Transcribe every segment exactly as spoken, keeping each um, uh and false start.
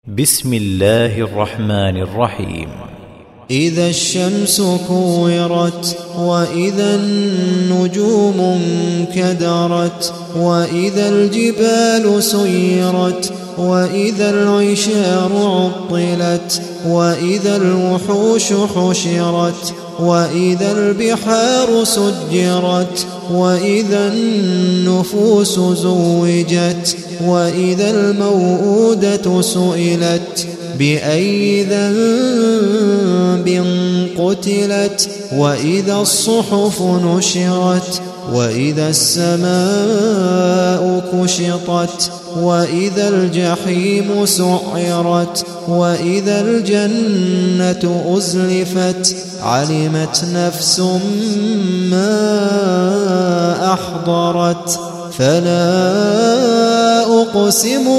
بسم الله الرحمن الرحيم. إذا الشمس كورت وإذا النجوم انكدرت وإذا الجبال سيرت وإذا العشار عطلت وإذا الوحوش حشرت وإذا البحار سجرت وإذا النفوس زوجت وإذا الموءودة سئلت بأي ذنب قتلت وإذا الصحف نشرت وإذا السماء كشطت وإذا الجحيم سعرت وإذا الجنة أزلفت علمت نفس ما أحضرت فلا أقسم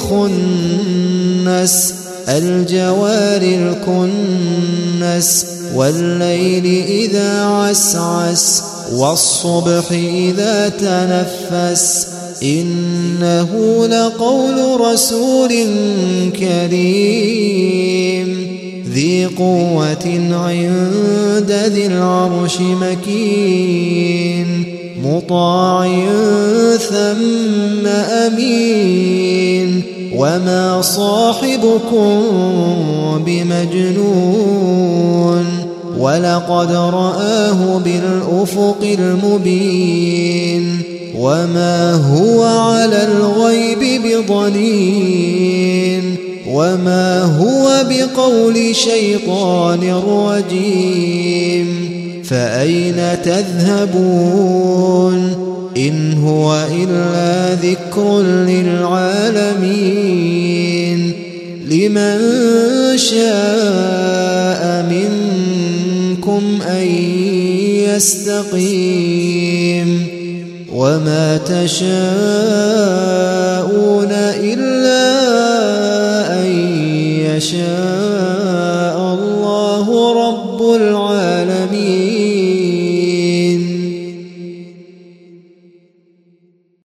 بالخنس الجوار الكنس والليل إذا عسعس والصبح إذا تنفس إنه لقول رسول كريم ذي قوة عند ذي العرش مكين مطاع ثم أمين وما صاحبكم بمجنون ولقد رآه بالأفق المبين وما هو على الغيب بضنين وما هو بقول شيطان رجيم فأين تذهبون إن هو إلا ذكر للعالمين لمن شاء منكم أن يستقيم وما تشاءون إلا أن يشاء الله رب العالمين.